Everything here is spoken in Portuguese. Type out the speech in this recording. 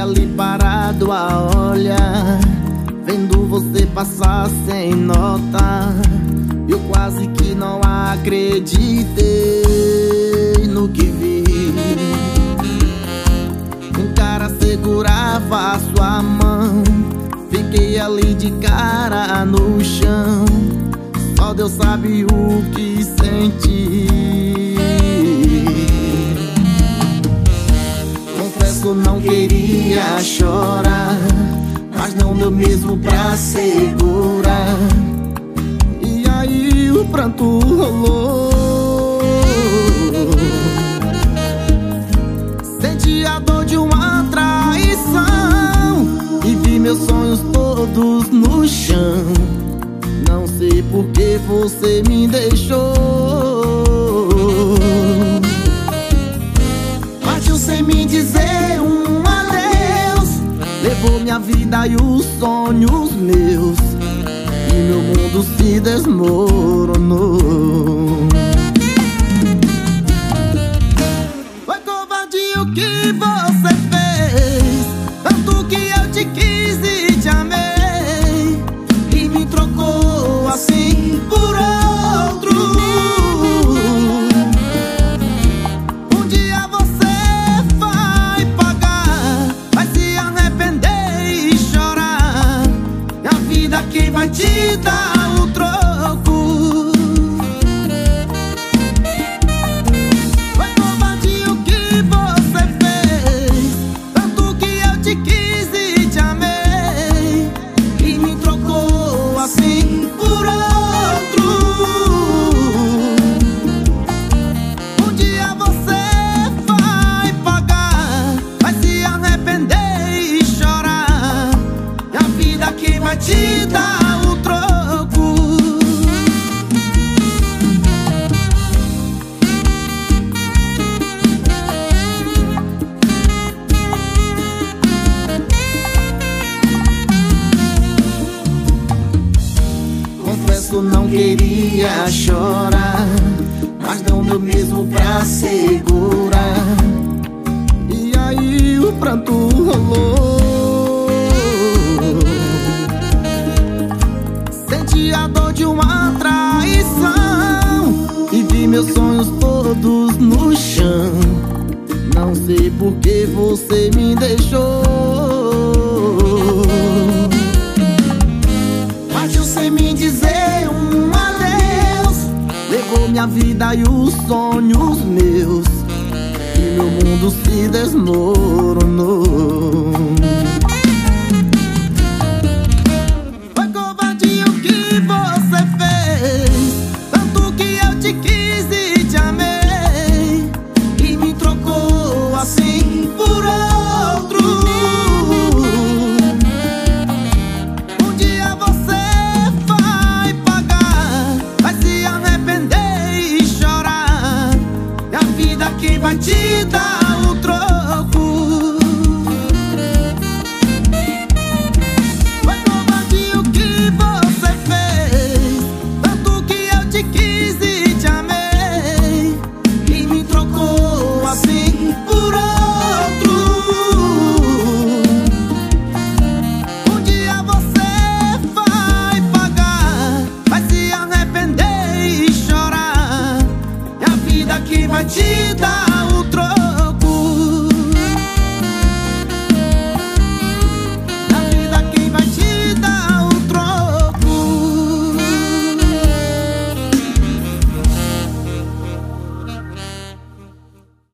ali parado a olhar, vendo você passar sem nota. Eu quase que não acreditei no que vi. Um cara segurava a sua mão, fiquei ali de cara no chão. Só Deus sabe o que senti. Confesso, não queria chorar, mas não deu mesmo pra segurar. E aí o pranto rolou. Senti a dor de uma traição e vi meus sonhos todos no chão. Não sei por que você me deixou. Partiu sem me dizer um adeus, levou minha vida e os sonhos meus, e meu mundo se desmoronou. Foi covardia o que você fez, tanto que eu te quis e te amei, e me trocou assim por outro. Um dia você vai pagar, vai se arrepender e chorar. É a vida que vai te dar o troco. Foi covardia o que você fez, tanto que eu te quis e te amei, e me trocou assim por outro. Um dia você vai pagar, vai se arrepender e chorar. É a vida que vai te dar o troco. Confesso, não queria chorar, mas não deu mesmo pra segurar. E aí o pranto rolou. Senti a dor de uma traição e vi meus sonhos todos no chão. Não sei por que você me deixou. Partiu sem me dizer um adeus, levou minha vida e os sonhos meus, e meu mundo se desmoronou. Foi covardia o que você fez, tanto que eu te quis e te amei, e me trocou assim por outro. Um dia você vai pagar, vai se arrepender e chorar. É a vida que vai te dar o troco. Foi covardia o que você fez, tanto que eu te quis e te amei, e me trocou assim por outro. Um dia você vai pagar, vai se arrepender e chorar. É a vida que vai te dar o troco.